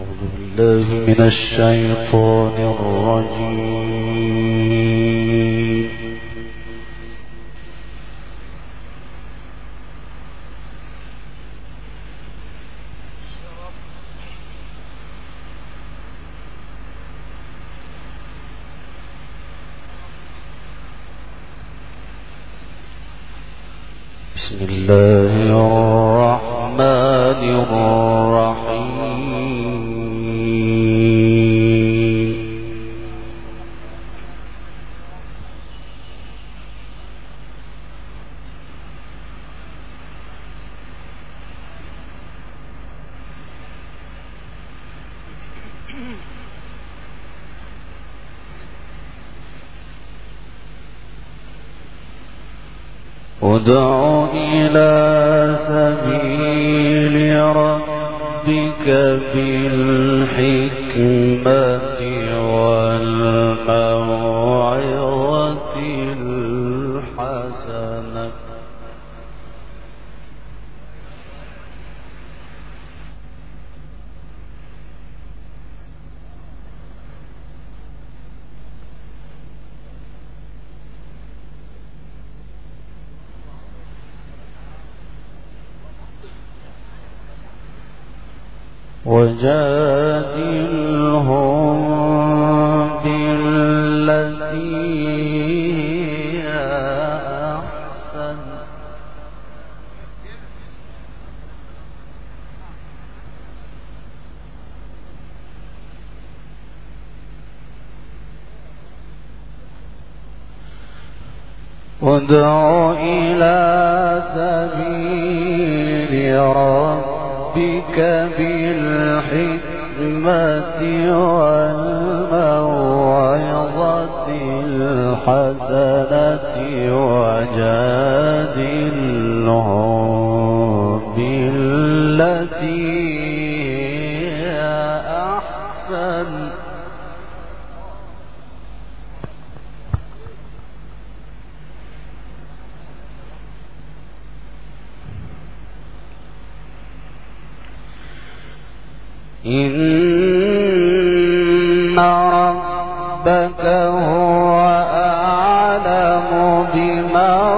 بالله من الشيطان الرجيم. بسم الله الرحمن الرحيم. ادع إلى سبيل ربك بالحكمة والموعظة الحسنة وجادلهم بالتي هي أحسن ادع إلى سبيل ربك بالحكمة والموعظة الحسنة وجادلهم بالتي هي أحسن إن ربك هو أعلم بمن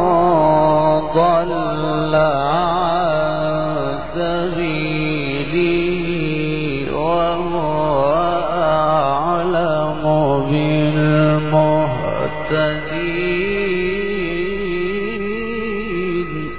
ضل عن سبيله وهو أعلم بالمهتدين.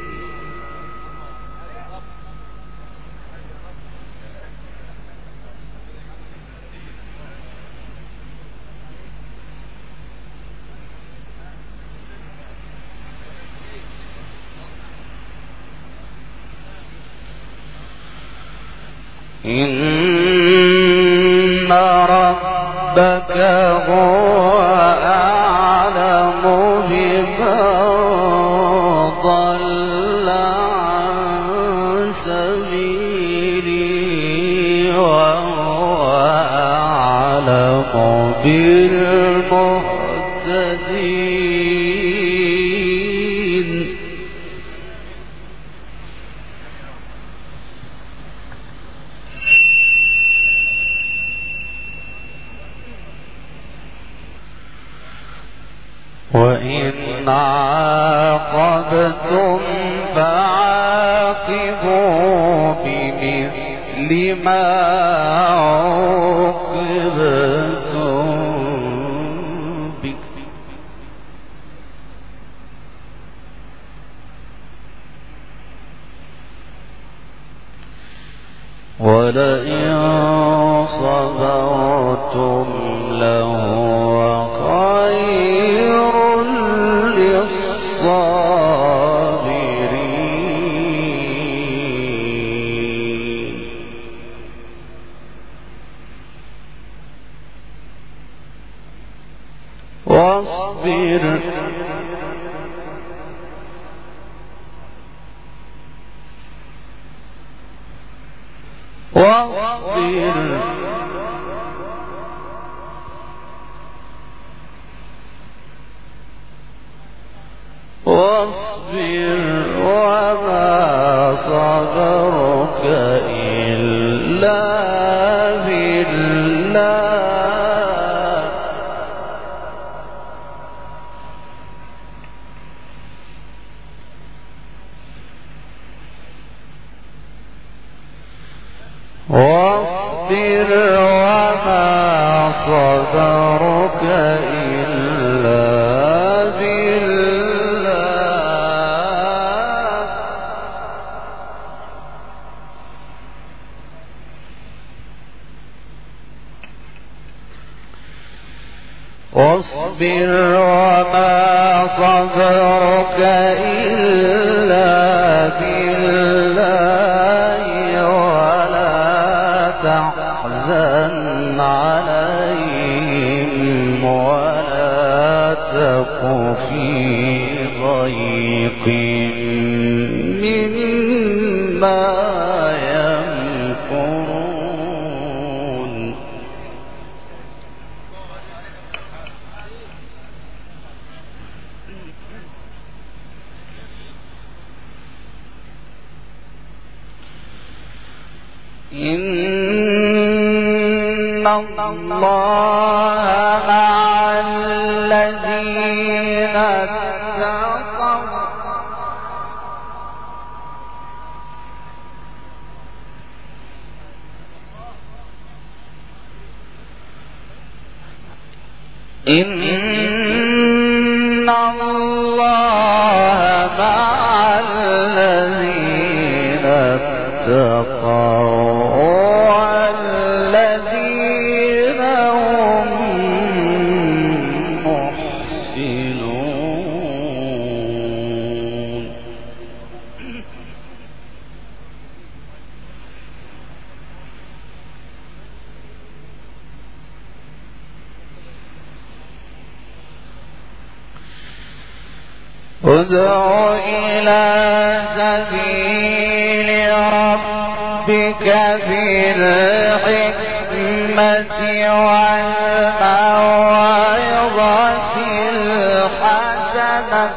إن ربك هو أعلم بمن ضل عن سبيله وهو أعلم بالمهتدين. وإن عاقبتم فعاقبوا بمثل ما عوقبتم به ولئن صبرتم لهو خير للصابرين. واصبر واصبر وما صبرك إلا واصبر وما صبرك إلا بالله واصبر وما صبرك إلا بالله ولا تحزن عليهم ولا تك في ضيق مما يمكرون إن الله مع الذين اتقوا إن الله مع الذين اتقوا والذين هم محسنون ادع إلى سبيل ربك بالحكمة والموعظة الحسنة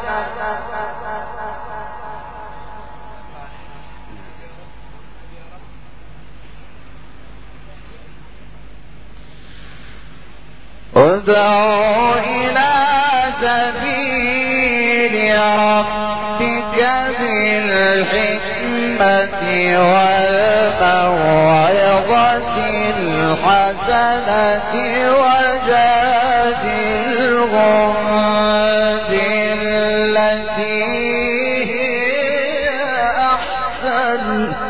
ادع إلى سبيل ربك بالحكمة والموعظة الحسنة وجادلهم بالتي هي أحسن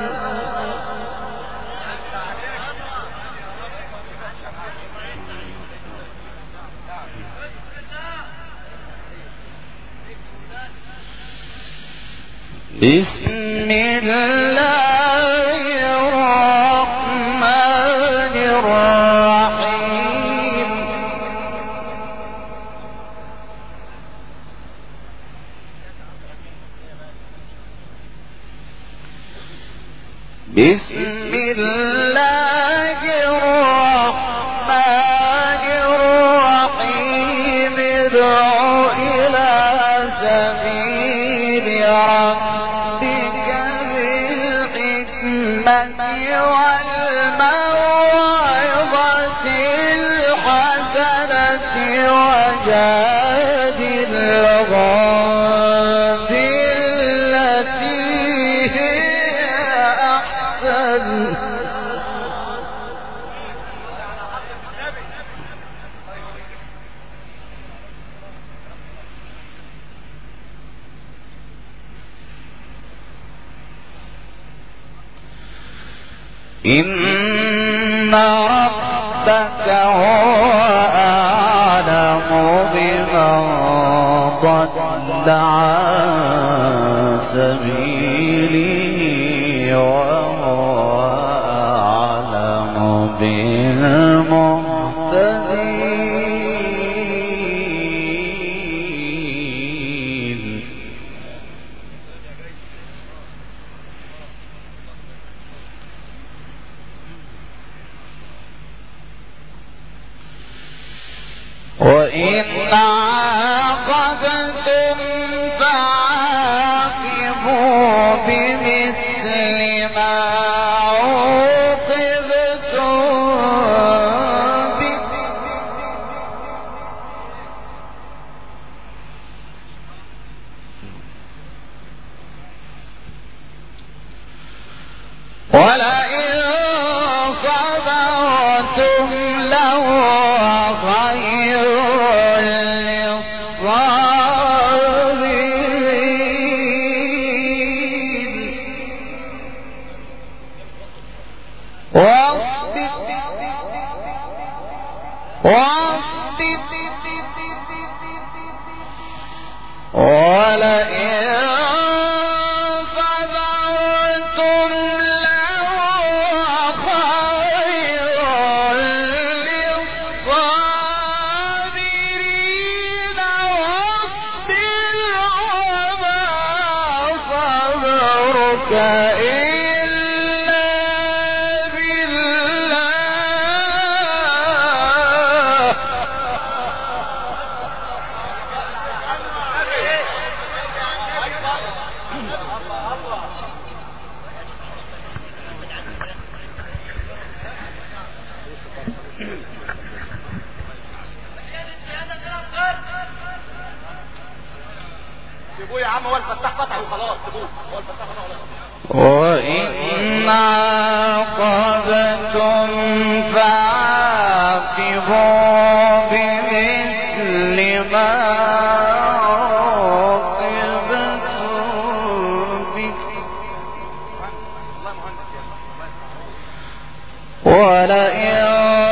بسم الله الرحمن الرحيم بسم الله الرحمن الرحيم ادع إلى سبيل ربك بالحكمة والموعظة الحسنة وجادلهم بالتي هي أحسن إن ربك هو أعلم بمن ضل عن سبيله وهو أعلم بالمهتدين وإن عاقبتم فعاقبوا بمثل ما عوقبتم به ولئن وإن عاقبتم فعاقبوا بمثل ما عوقبتم به ولئن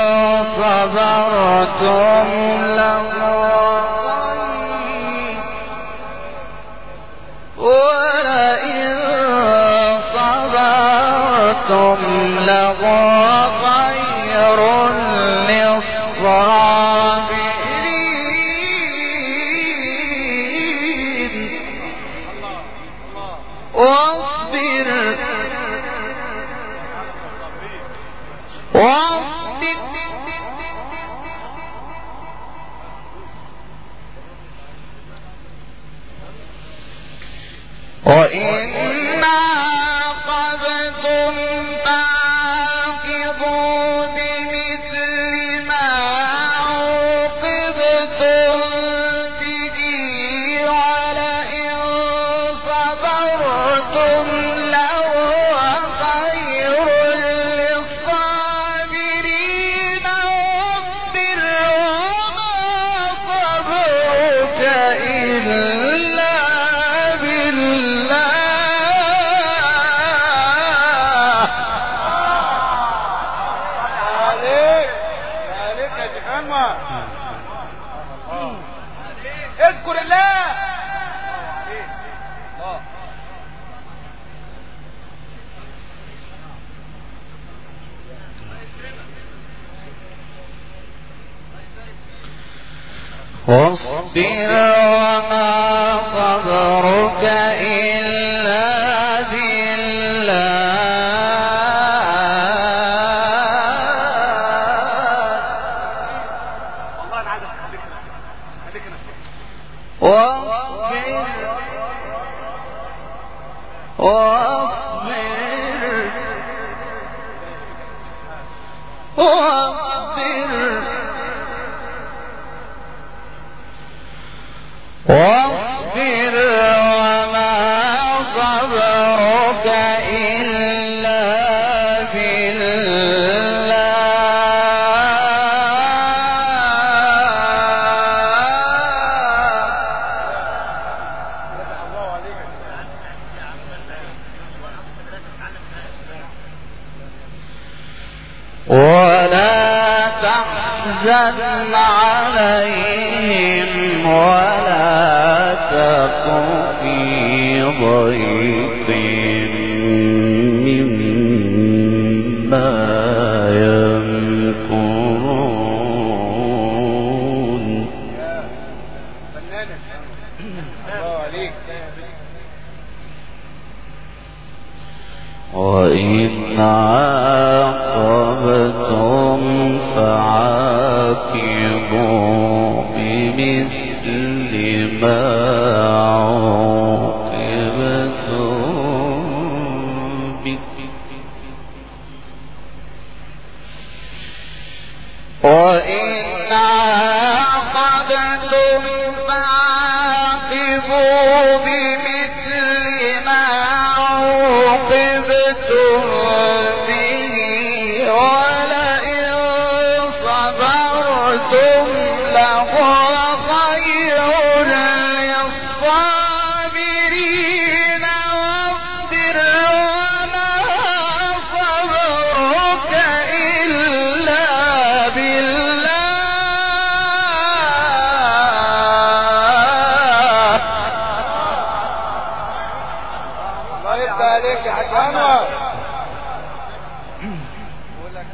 صبرتم لهو خير للصابرين واصبر وإن عاقبتم فعاقبوا بمثل ما عوقبتم به ولئن صبرتم لهو خير للصابرين واصبر وما صبرك إلا اذكر الله. واصبر وما صبرك إلا بالله واصبر وما صبرك إلا بالله ولا تحزن عليهم ولا تك في ضيق مما يمكرون وإن عاقبتم فعاقبوا بمثل ما عوقبتم به وإن عاقبتم فعاقبوا بمثل ما عوقبتم به ولئن صبرتم لهو خير للصابرين واصبر وما صبرك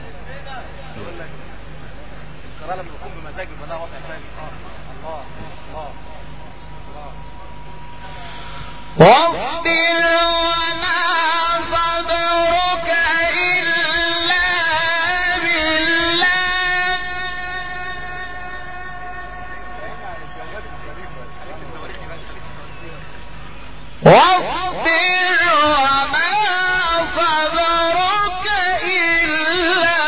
لما يكون بمزاج يبقى ده وضع ثاني. الله الله الله. واصبر وما صبرك إلا بالله واصبر وما صبرك إلا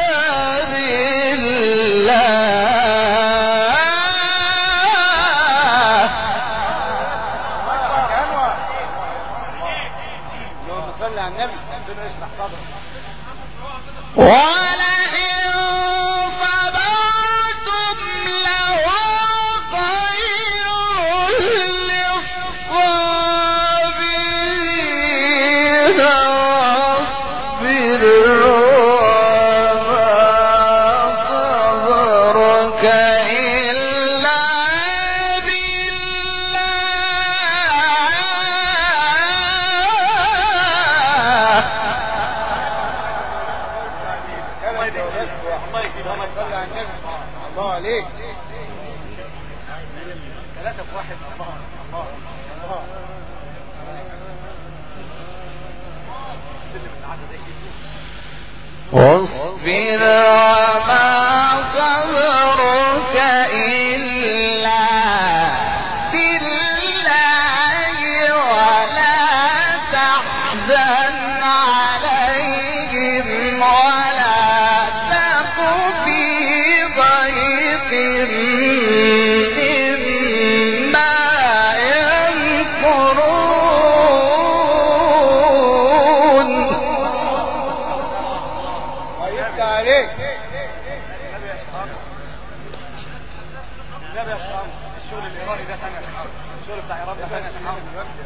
ولئن صبرتم لهو خير للصابرين واصبر وما صبرك إلا الله عليك. 3 في 1. الله الله الله. واصبر وما صبرك إلا بالله ولا تحزن عليهم ولا تك في ضيق مما يمكرون. ويبقى عليك النبي يا شباب. الشغل الإيراني ده ثاني يا شباب. الشغل بتاع إيران ده ثاني يا شباب.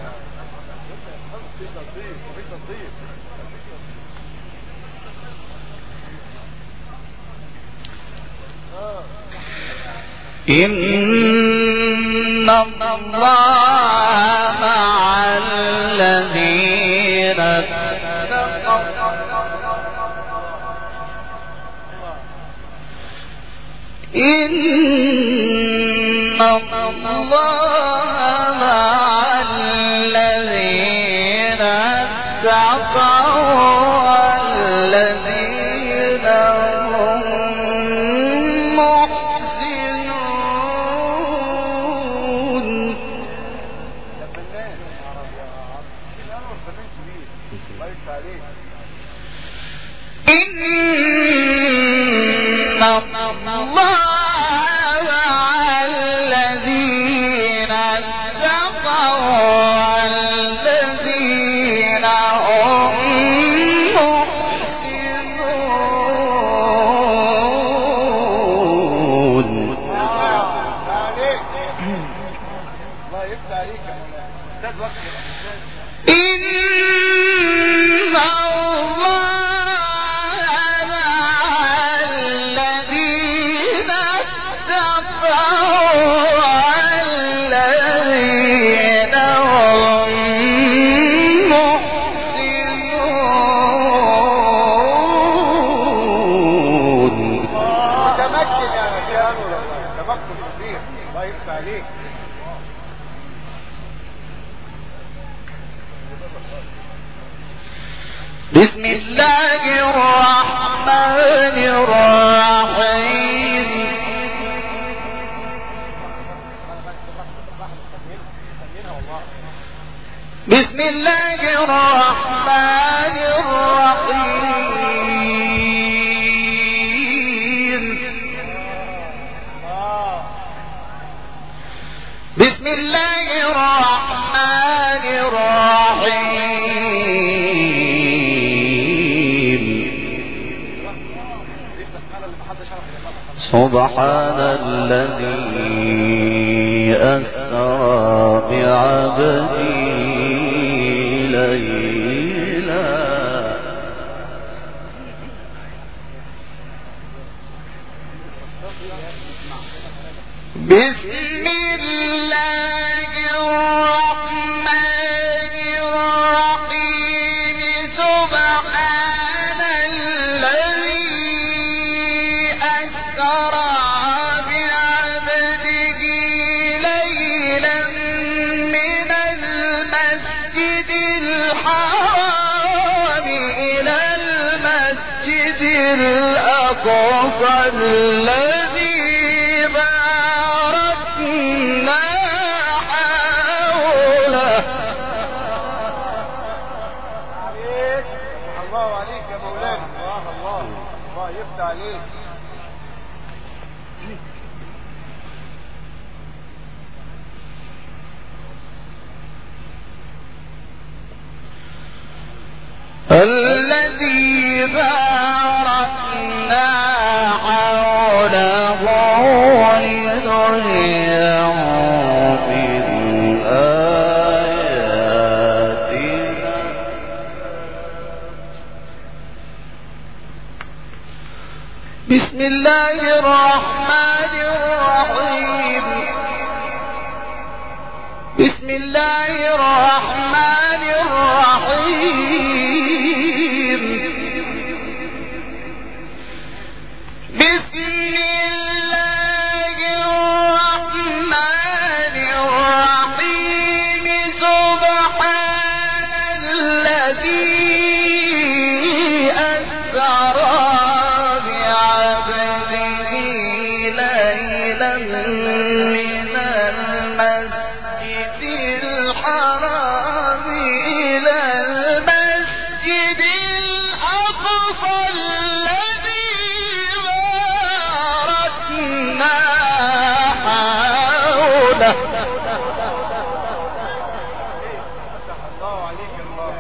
إن الله مع الذين اتقوا إن الله مع الذين اتقوا والذين هم محسنون. إن الله مع الذين اتقوا والذين هم محسنون. الله يفتح عليك يا مولانا. استاذ وقت يا استاذ. إن الله مع الذين اتقوا والذين هم محسنون. متمكن يا مكان والله. تمكن كبير. الله يفتح عليك. بسم الله الرحمن الرحيم. بسم الله الرحمن الرحيم. بسم الله الرحمن الرحيم. سبحان الذي أسرى بعبده ليلا بسم الله الرحمن الرحيم. سبحان الذي الذي باركنا حوله. الله عليك يا مولانا. الله يفتح عليك. الذي باركنا حوله لنريه من آياتنا. بسم الله الرحمن الرحيم. بسم الله الرحمن الرحيم. بسم الله الرحمن الرحيم. سبحان الذي أسرى بعبده ليلا من المسجد الحرام إلى المسجد الأقصى الذي باركنا حوله. الله عليك يا مولانا.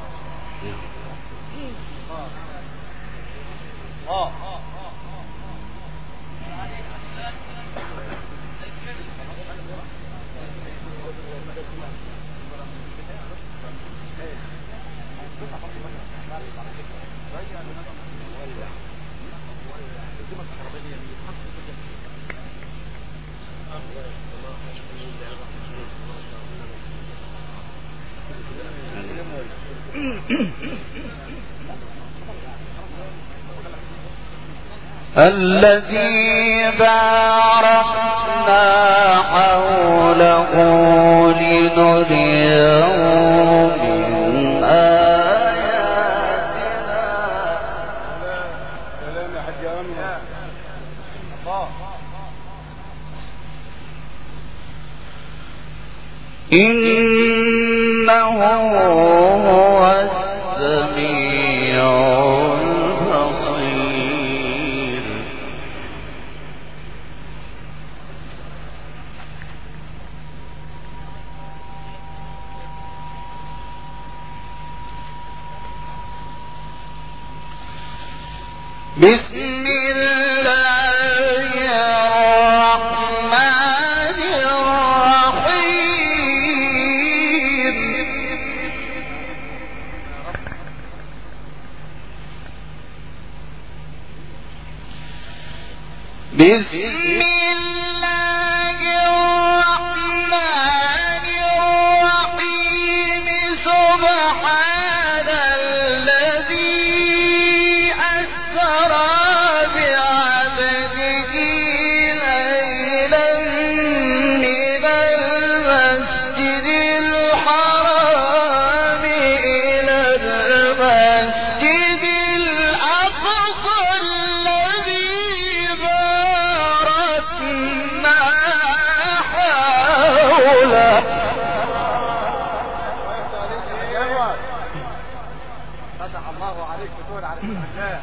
الذي باركنا حوله لنريه من آياتنا. سلام يا حاج أمين. الله. إنه هو السميع البصير. بسم الله الرحمن الرحيم. بسم الله الرحمن الرحيم. سبحان الذي أسرى بعبده ليلا من المسجد الحرام إلى المسجد الأقصى الذي باركنا حوله. فتح الله عليك وتقول على الله.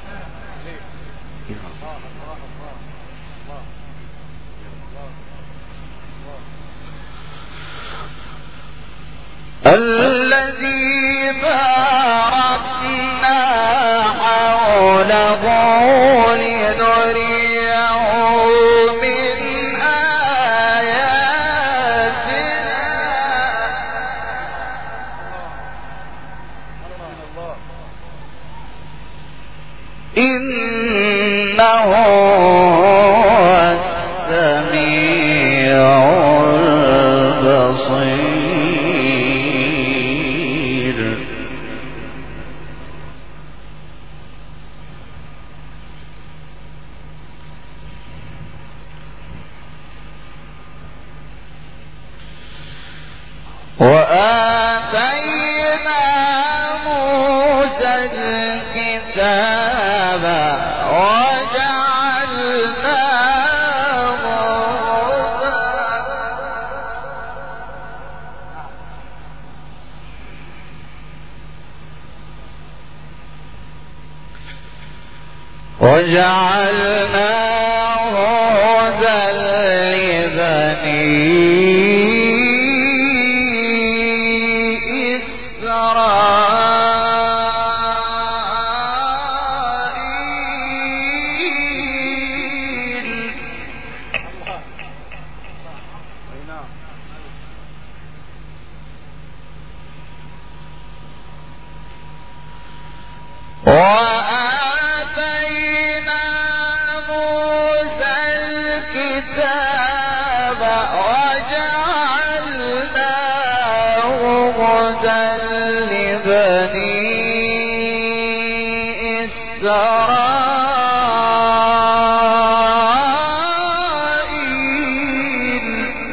الله الله الله. الذي باركنا حوله لنريه من آياتنا. إنه هو السميع البصير. وآتينا موسى الكتاب وجعلناه وجعلناه هدى لبني وآتينا موسى الكتاب وجعلناه هدى لبني إسرائيل.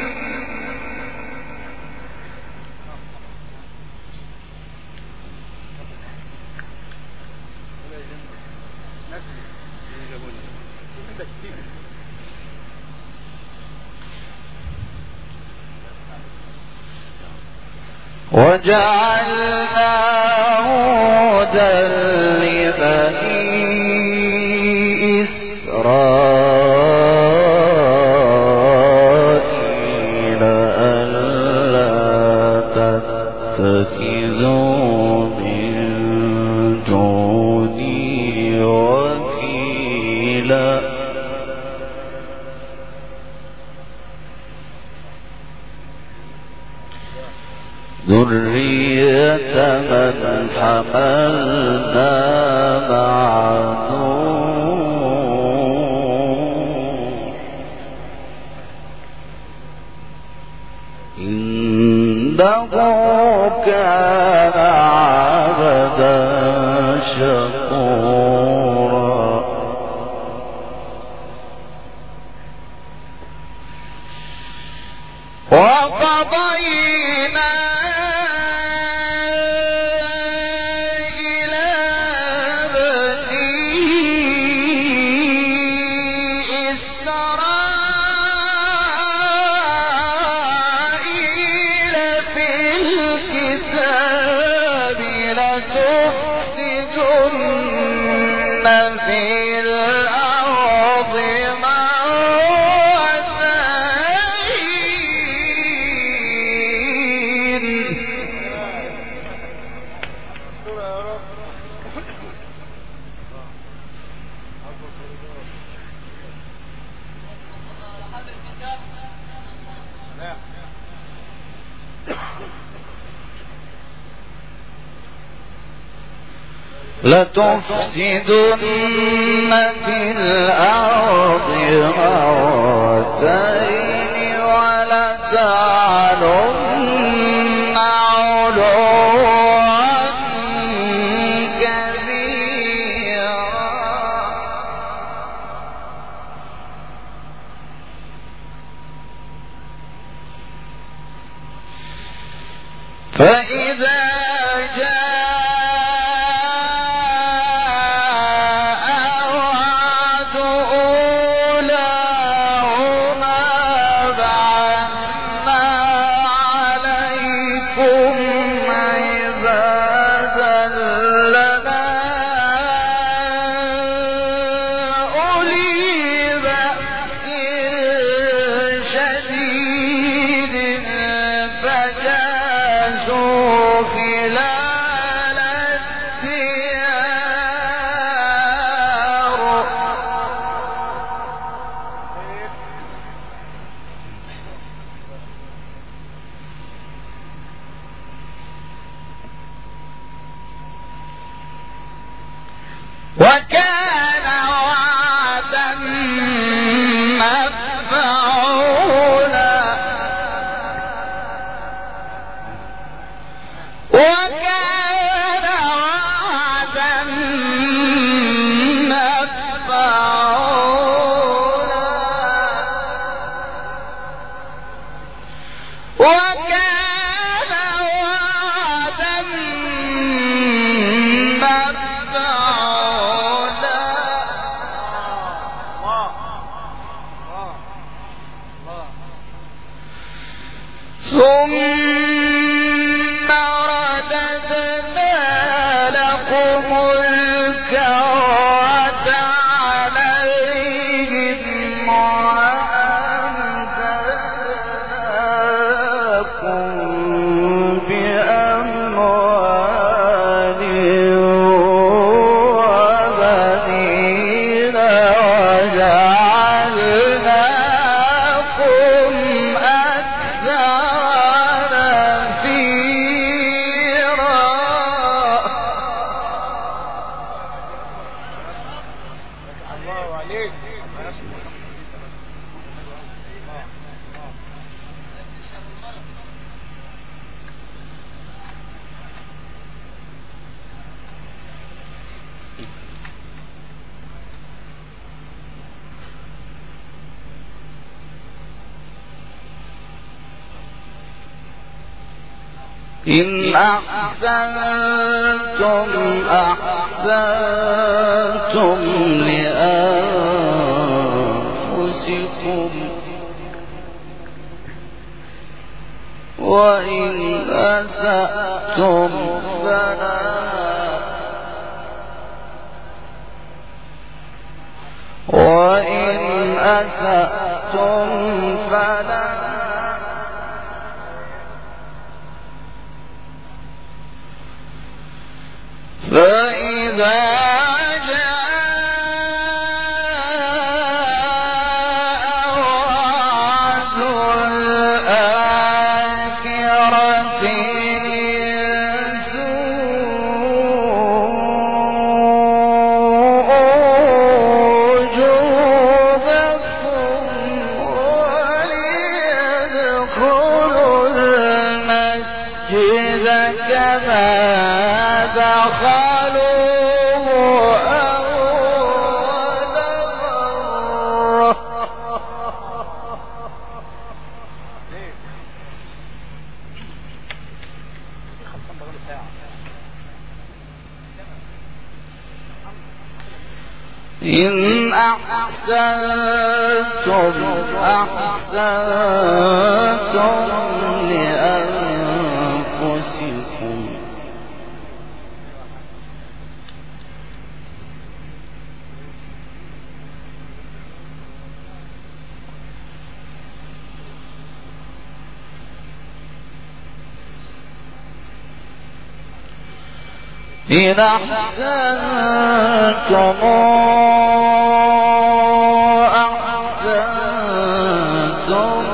وجعلناه هدى لبني إسرائيل ألا تتخذوا من دوني وكيلا. ذرية من حملنا مع نوح إنه كان عبدا شكورا. وقضينا في الأرض مرتين. لتفسدن في الأرض مرتين ولتعلن علوا كبيرا. فإذا وكان وعدا مفعولا. وكان وعدا مفعولا. وكان وعدا ثم رددنا لكم الكرة عليك. إن أحسنتم أحسنتم لأنفسكم وإن أسأتم فلها فإذا جاء وعد الآخرة ليسوءوا وجوهكم وليدخلوا المسجد كما دخلوه أول مرة. إن أحسنتم أحسنتم لأنفسكم إن أحسنتم أحسنتم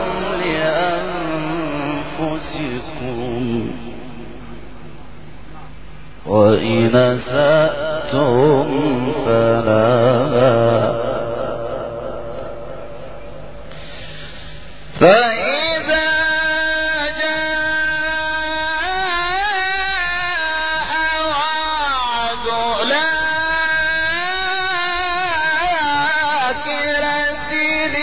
لأنفسكم وإن أسأتم فلها فإذا جاء وعد الآخرة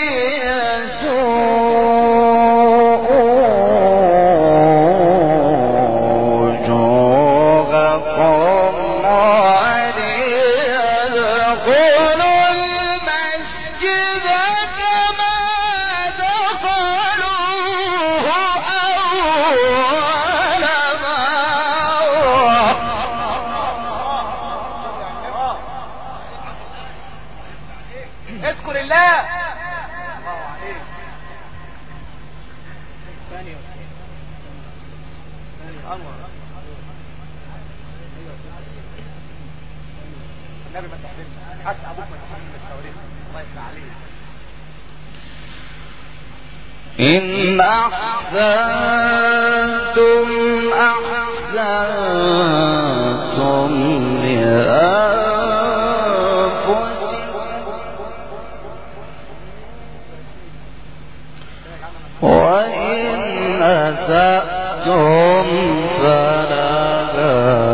ليسوءوا وجوهكم وليدخلوا المسجد كما دخلوه أول مرة. اذكر الله. الله عليك. ثاني أنور. النبي ما تحرمش، حتى أبوك ما تحرمش الشاورين. الله يفتح عليك. إن أحسنتم أحسنتم لأنفسكم وإن أسأتم فلها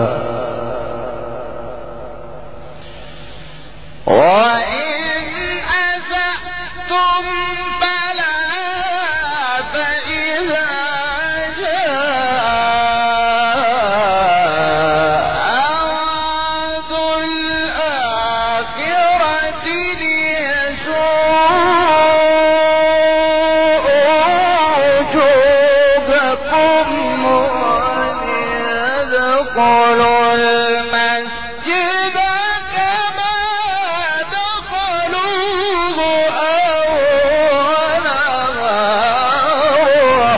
وإن أسأتم فلها فإذا جاء وعد الآخرة ليسوءوا وجوهكم وليدخلوا المسجد كما دخلوه أول مرة.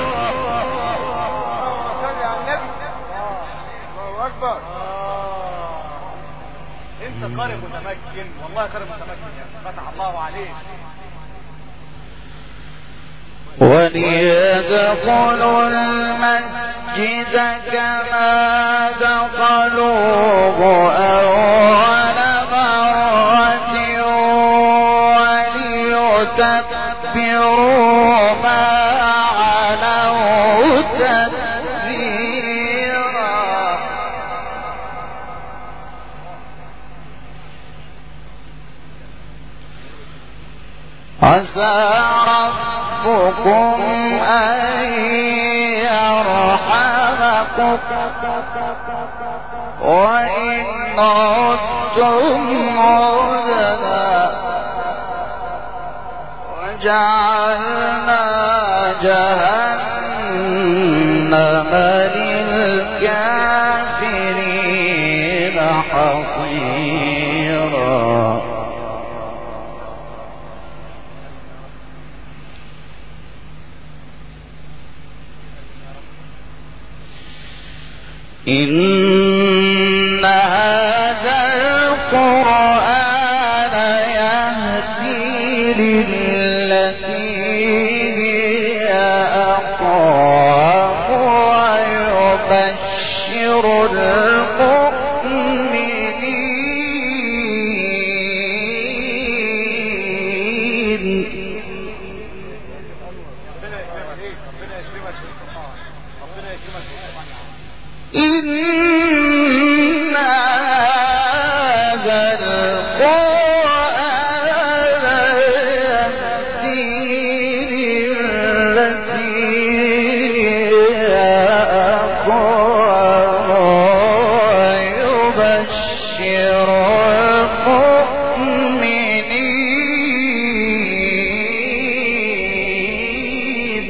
صل على النبي. الله أكبر. أنت قارئ متمكن، والله قارئ متمكن يا أخي. فتح الله عليك. وليدخلوا المسجد كما دخلوه أول مرة ليتبروا ما علوا تتبيرا عسى ربكم أن يرحمكم وإن عدتم عدنا وجعلنا جهنم للكافرين حصيرا إن هذا القرآن يهدي للتي هي أقوم ويبشر المؤمنين إن هذا القرآن يهدي للتي هي أقوم ويبشر المؤمنين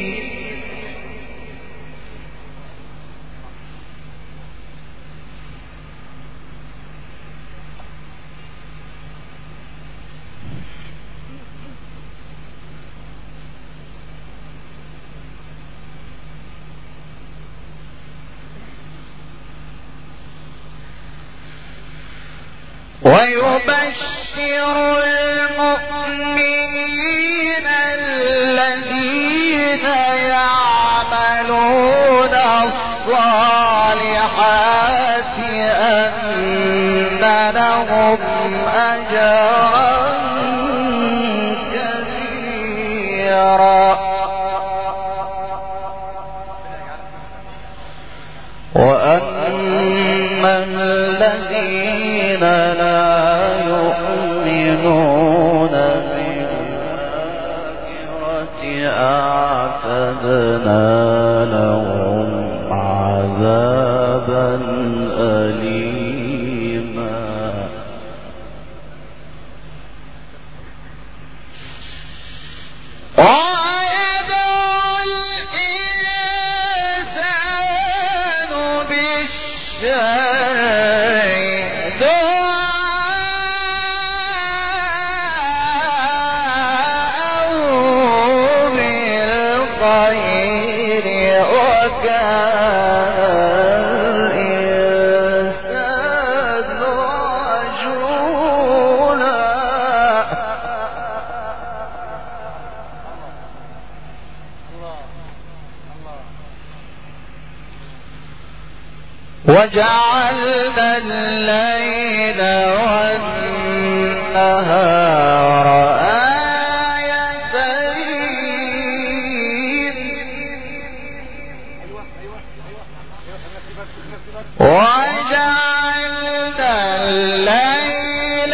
الذين يعملون الصالحات أن لهم أجرا كبيرا وأن الذين لا يؤمنون بالآخرة أعتدنا لهم عذابا أليما ويدعو الإنسان بالشر دعاءه بالخير وكان الإنسان عجولا وجعلنا الليل والنهار آيتين وجعلنا الليل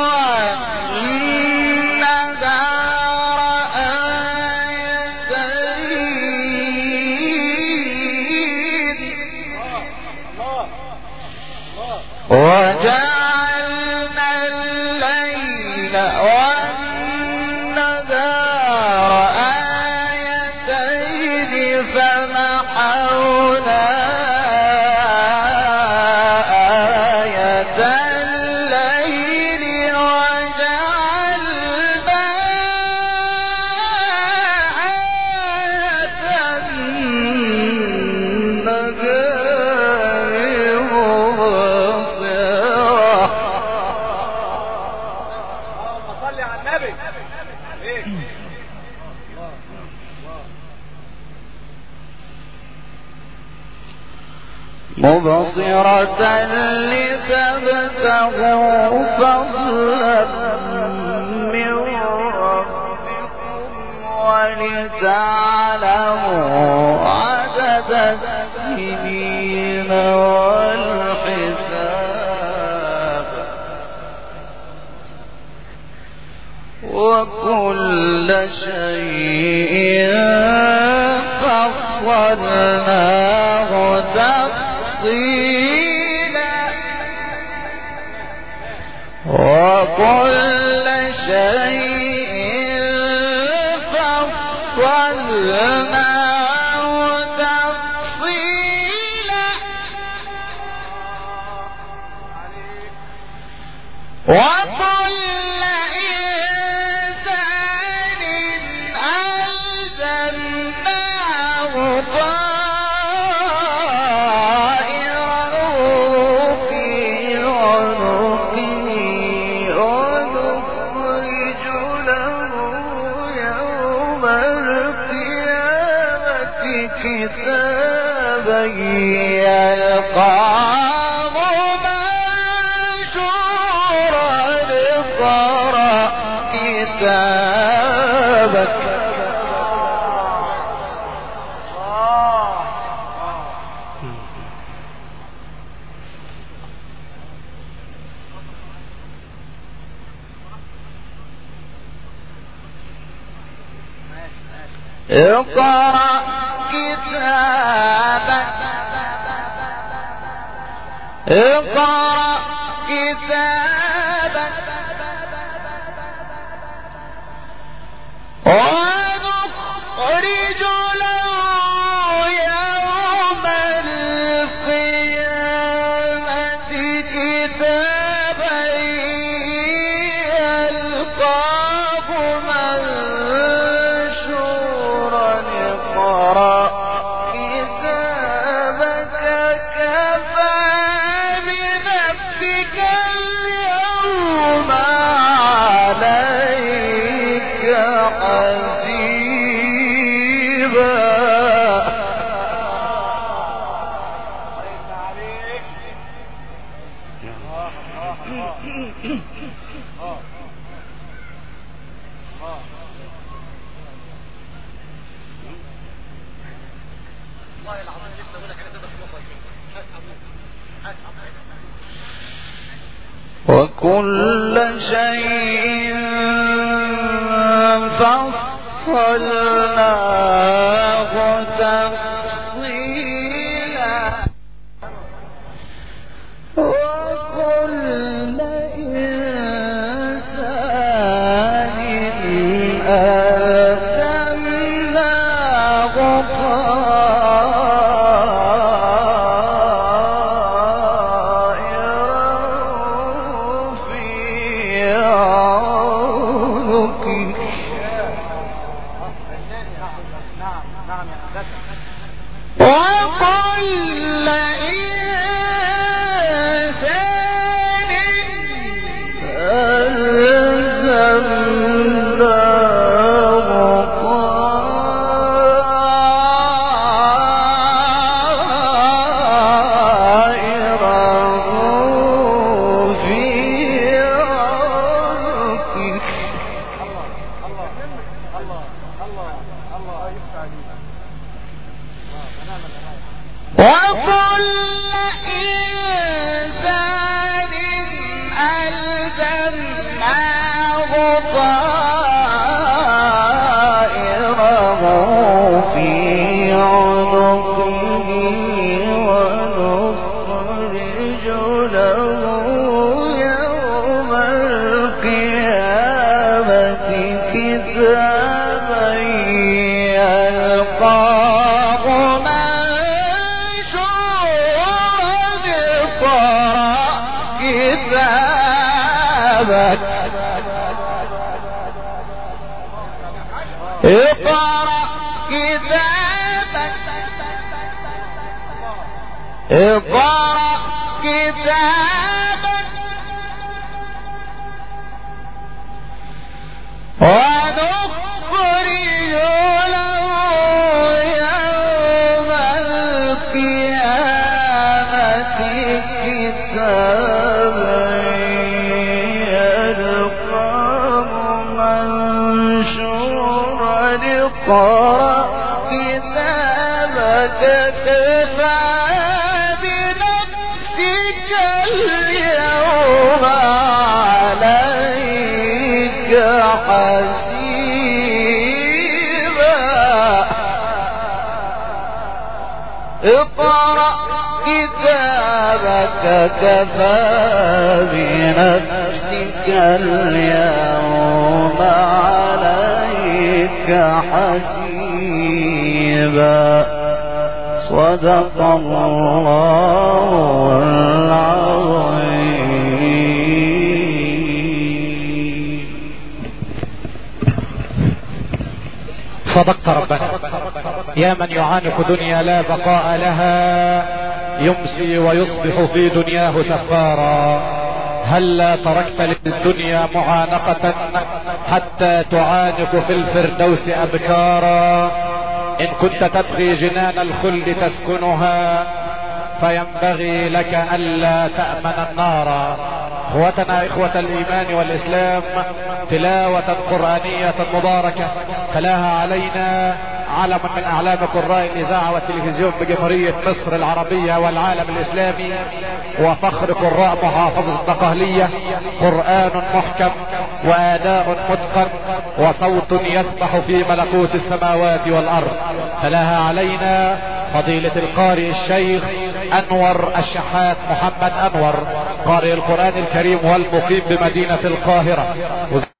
والنهار آيتين وجعلنا الليل والنهار آيتين فمحونا آية الليل وجعلنا آية النهار مبصرة صلي على النبي ايه مبصرة لتبتغوا فضلا من ربكم ولتعلموا عدد السنين والحساب وكل شيء فصلناه تفصيلا وكل شيء فصلناه تفصيلا وكل إنسان ألزمناه طائره في عنقه ونخرج له يوم القيامة كتابا يلقاه منشورا اقرأ كتابك اقرأ كتابك اقرأ كتابك ونخرج له يوم القيامة كتابا يلقاه منشورا اقرأ كتابك كفى بنفسك اليوم عليك حسيبا والله العظيم لسه بقول لك انا تقدر تبقى كويس وكل شيء فصلناه تفصيلا وكل إنسان ألزمناه طائره في عنقه نعم يا أخي وكل إنسان ألزمناه طائره في عنقه وكل إنسان ألزمناه طائره في عنقه ونخرج له يوم القيامة كتابا يلقاه كتابك اقرأ كتابك اقرأ كتابك ونخرج له يوم القيامة كتابا يلقاه منشورا بعد اقرأ كتابك كفى بنفسك اليوم عليك حسيبا اقرأ كتابك كفى بنفسك اليوم عليك حسيبا صدق الله العظيم. صدقت ربنا يا من يعانق دنيا لا بقاء لها، يمسي ويصبح في دنياه سفارا. هلا تركت للدنيا معانقة حتى تعانق في الفردوس أبكارا. إن كنت تبغي جنان الخلد تسكنها فينبغي لك ألا تأمن النار. اخوتنا اخوة الايمان والاسلام، تلاوة قرآنية مباركة تلاها علينا علم من اعلام قراء الاذاعة والتلفزيون بجمهورية مصر العربية والعالم الاسلامي وفخر قراء محافظة الدقهلية. قرآن محكم واداء متقن وصوت يسبح في ملكوت السماوات والارض. تلاها علينا فضيلة القارئ الشيخ انور الشحات محمد انور، قارئ القرآن الكريم والمقيم بمدينة القاهرة.